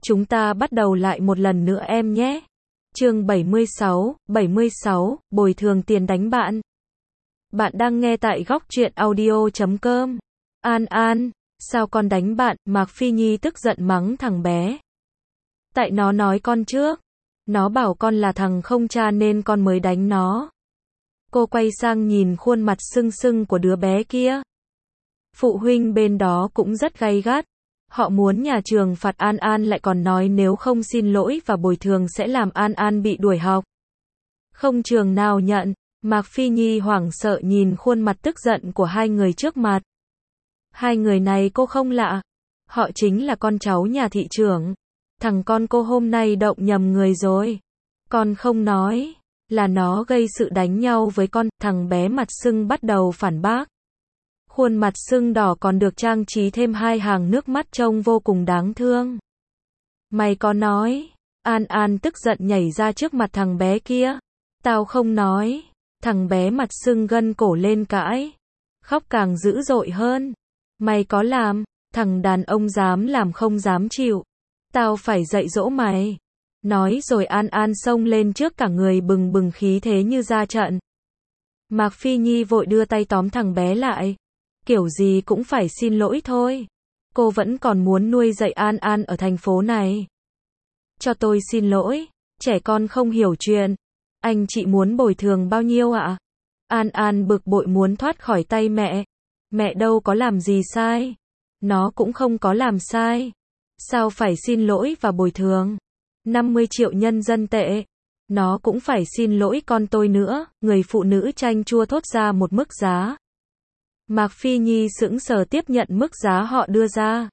Chúng ta bắt đầu lại một lần nữa em nhé. Chương 76, bồi thường tiền đánh bạn. Bạn đang nghe tại góc truyện audio.com. An, sao con đánh bạn? Mạc Phi Nhi tức giận mắng thằng bé. Tại nó nói con trước. Nó bảo con là thằng không cha nên con mới đánh nó. Cô quay sang nhìn khuôn mặt sưng sưng của đứa bé kia. Phụ huynh bên đó cũng rất gay gắt. Họ muốn nhà trường phạt An lại còn nói nếu không xin lỗi và bồi thường sẽ làm An bị đuổi học. Không trường nào nhận. Mạc Phi Nhi hoảng sợ nhìn khuôn mặt tức giận của hai người trước mặt. Hai người này cô không lạ. Họ chính là con cháu nhà thị trưởng. Thằng con cô hôm nay động nhầm người rồi. Con không nói. Là nó gây sự đánh nhau với con. Thằng bé mặt sưng bắt đầu phản bác. Khuôn mặt sưng đỏ còn được trang trí thêm hai hàng nước mắt trông vô cùng đáng thương. Mày có nói. An tức giận nhảy ra trước mặt thằng bé kia. Tao không nói. Thằng bé mặt sưng gân cổ lên cãi. Khóc càng dữ dội hơn. Mày có làm. Thằng đàn ông dám làm không dám chịu. Tao phải dạy dỗ mày. Nói rồi An xông lên trước cả người bừng bừng khí thế như ra trận. Mạc Phi Nhi vội đưa tay tóm thằng bé lại. Kiểu gì cũng phải xin lỗi thôi. Cô vẫn còn muốn nuôi dạy An ở thành phố này. Cho tôi xin lỗi. Trẻ con không hiểu chuyện. Anh chị muốn bồi thường bao nhiêu ạ? An bực bội muốn thoát khỏi tay mẹ. Mẹ đâu có làm gì sai. Nó cũng không có làm sai. Sao phải xin lỗi và bồi thường? 50 triệu nhân dân tệ. Nó cũng phải xin lỗi con tôi nữa. Người phụ nữ chanh chua thốt ra một mức giá. Mạc Phi Nhi sững sờ tiếp nhận mức giá họ đưa ra.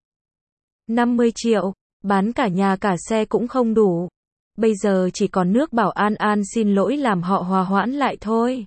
50 triệu. Bán cả nhà cả xe cũng không đủ. Bây giờ chỉ còn nước bảo An xin lỗi làm họ hòa hoãn lại thôi.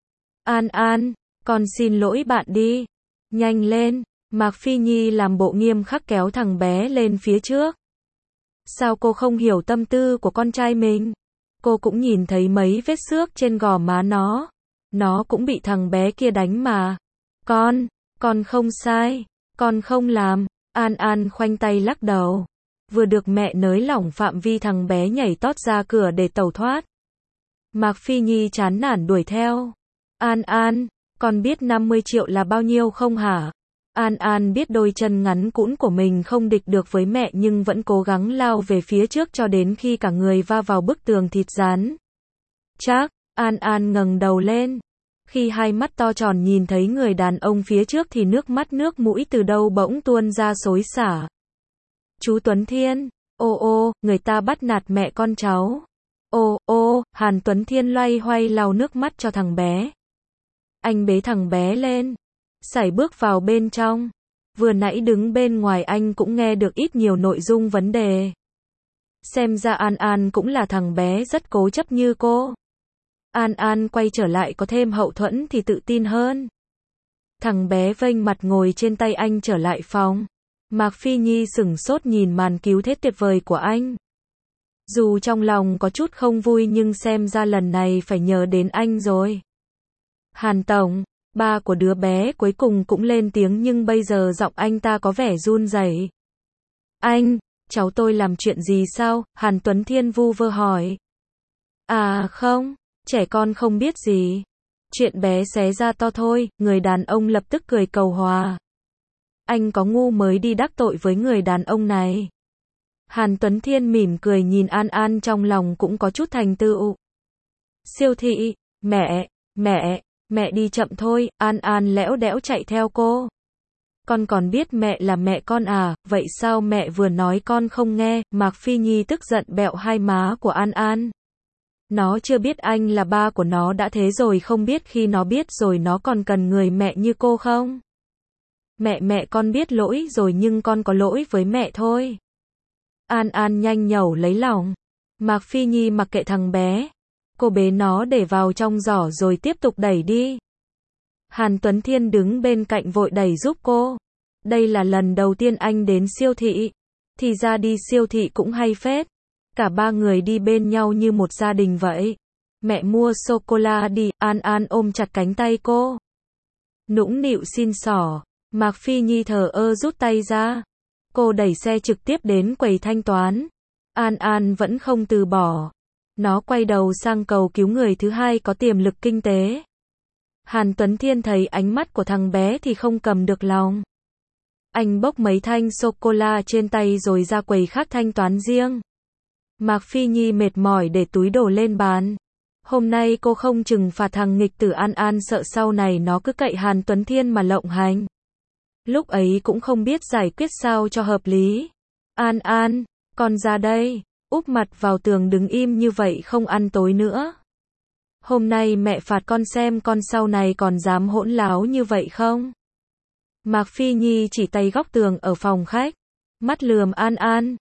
An, con xin lỗi bạn đi. Nhanh lên. Mạc Phi Nhi làm bộ nghiêm khắc kéo thằng bé lên phía trước. Sao cô không hiểu tâm tư của con trai mình? Cô cũng nhìn thấy mấy vết xước trên gò má nó. Nó cũng bị thằng bé kia đánh mà. Con không sai. Con không làm. An khoanh tay lắc đầu. Vừa được mẹ nới lỏng phạm vi thằng bé nhảy tót ra cửa để tẩu thoát. Mạc Phi Nhi chán nản đuổi theo. An, con biết 50 triệu là bao nhiêu không hả? An biết đôi chân ngắn cũn của mình không địch được với mẹ nhưng vẫn cố gắng lao về phía trước cho đến khi cả người va vào bức tường thịt rán. Chắc, An ngẩng đầu lên. Khi hai mắt to tròn nhìn thấy người đàn ông phía trước thì nước mắt nước mũi từ đâu bỗng tuôn ra xối xả. Chú Tuấn Thiên, ô, người ta bắt nạt mẹ con cháu. Ô, Hàn Tuấn Thiên loay hoay lau nước mắt cho thằng bé. Anh bế thằng bé lên. Sải bước vào bên trong. Vừa nãy đứng bên ngoài anh cũng nghe được ít nhiều nội dung vấn đề. Xem ra An cũng là thằng bé rất cố chấp như cô. An quay trở lại có thêm hậu thuẫn thì tự tin hơn. Thằng bé vênh mặt ngồi trên tay anh trở lại phòng. Mạc Phi Nhi sửng sốt nhìn màn cứu thế tuyệt vời của anh. Dù trong lòng có chút không vui nhưng xem ra lần này phải nhờ đến anh rồi. Hàn Tổng, ba của đứa bé cuối cùng cũng lên tiếng nhưng bây giờ giọng anh ta có vẻ run rẩy. Anh, cháu tôi làm chuyện gì sao? Hàn Tuấn Thiên vu vơ hỏi. À không, trẻ con không biết gì. Chuyện bé xé ra to thôi, người đàn ông lập tức cười cầu hòa. Anh có ngu mới đi đắc tội với người đàn ông này. Hàn Tuấn Thiên mỉm cười nhìn An trong lòng cũng có chút thành tựu. Siêu thị, mẹ đi chậm thôi, An lẽo đẽo chạy theo cô. Con còn biết mẹ là mẹ con à, vậy sao mẹ vừa nói con không nghe? Mạc Phi Nhi tức giận bẹo hai má của An. Nó chưa biết anh là ba của nó đã thế rồi không biết khi nó biết rồi nó còn cần người mẹ như cô không? Mẹ con biết lỗi rồi nhưng con có lỗi với mẹ thôi. An nhanh nhẩu lấy lòng. Mạc Phi Nhi mặc kệ thằng bé. Cô bế nó để vào trong giỏ rồi tiếp tục đẩy đi. Hàn Tuấn Thiên đứng bên cạnh vội đẩy giúp cô. Đây là lần đầu tiên anh đến siêu thị. Thì ra đi siêu thị cũng hay phết. Cả ba người đi bên nhau như một gia đình vậy. Mẹ mua sô-cô-la đi. An ôm chặt cánh tay cô. Nũng nịu xin xỏ. Mạc Phi Nhi thờ ơ rút tay ra. Cô đẩy xe trực tiếp đến quầy thanh toán. An An vẫn không từ bỏ. Nó quay đầu sang cầu cứu người thứ hai có tiềm lực kinh tế. Hàn Tuấn Thiên thấy ánh mắt của thằng bé thì không cầm được lòng. Anh bốc mấy thanh sô-cô-la trên tay rồi ra quầy khác thanh toán riêng. Mạc Phi Nhi mệt mỏi để túi đồ lên bàn. Hôm nay cô không trừng phạt thằng nghịch tử An An, sợ sau này nó cứ cậy Hàn Tuấn Thiên mà lộng hành. Lúc ấy cũng không biết giải quyết sao cho hợp lý. An An, con ra đây. Úp mặt vào tường đứng im như vậy không ăn tối nữa. Hôm nay mẹ phạt con xem con sau này còn dám hỗn láo như vậy không? Mạc Phi Nhi chỉ tay góc tường ở phòng khách. Mắt lườm An An.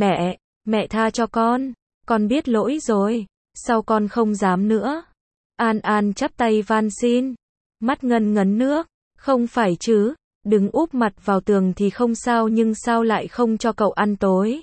Mẹ tha cho con biết lỗi rồi. Sau con không dám nữa. An An chắp tay van xin. Mắt ngân ngấn nước. Không phải chứ, đứng úp mặt vào tường thì không sao nhưng sao lại không cho cậu ăn tối?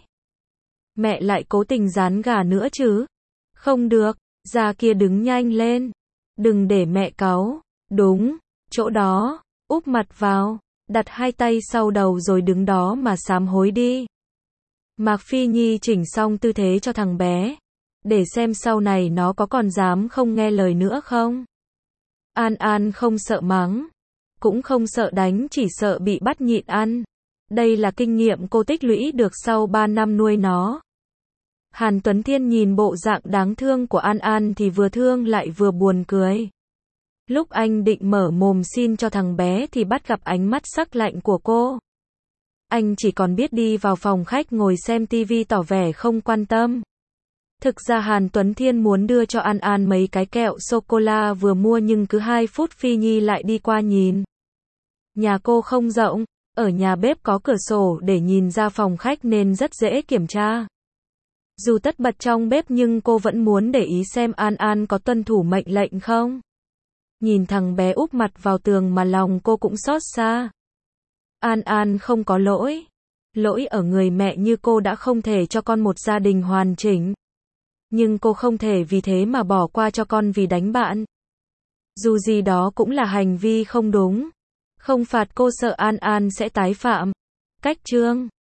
Mẹ lại cố tình rán gà nữa chứ? Không được, ra kia đứng nhanh lên. Đừng để mẹ cáu. Đúng, chỗ đó, úp mặt vào, đặt hai tay sau đầu rồi đứng đó mà sám hối đi. Mạc Phi Nhi chỉnh xong tư thế cho thằng bé, để xem sau này nó có còn dám không nghe lời nữa không. An An không sợ mắng, cũng không sợ đánh, chỉ sợ bị bắt nhịn ăn. Đây là kinh nghiệm cô tích lũy được sau 3 năm nuôi nó. Hàn Tuấn Thiên nhìn bộ dạng đáng thương của An An thì vừa thương lại vừa buồn cười. Lúc anh định mở mồm xin cho thằng bé thì bắt gặp ánh mắt sắc lạnh của cô. Anh chỉ còn biết đi vào phòng khách ngồi xem tivi tỏ vẻ không quan tâm. Thực ra Hàn Tuấn Thiên muốn đưa cho An An mấy cái kẹo sô-cô-la vừa mua nhưng cứ 2 phút Phi Nhi lại đi qua nhìn. Nhà cô không rộng, ở nhà bếp có cửa sổ để nhìn ra phòng khách nên rất dễ kiểm tra. Dù tất bật trong bếp nhưng cô vẫn muốn để ý xem An An có tuân thủ mệnh lệnh không. Nhìn thằng bé úp mặt vào tường mà lòng cô cũng xót xa. An An không có lỗi. Lỗi ở người mẹ như cô đã không thể cho con một gia đình hoàn chỉnh. Nhưng cô không thể vì thế mà bỏ qua cho con vì đánh bạn. Dù gì đó cũng là hành vi không đúng. Không phạt cô sợ An An sẽ tái phạm. Cách chương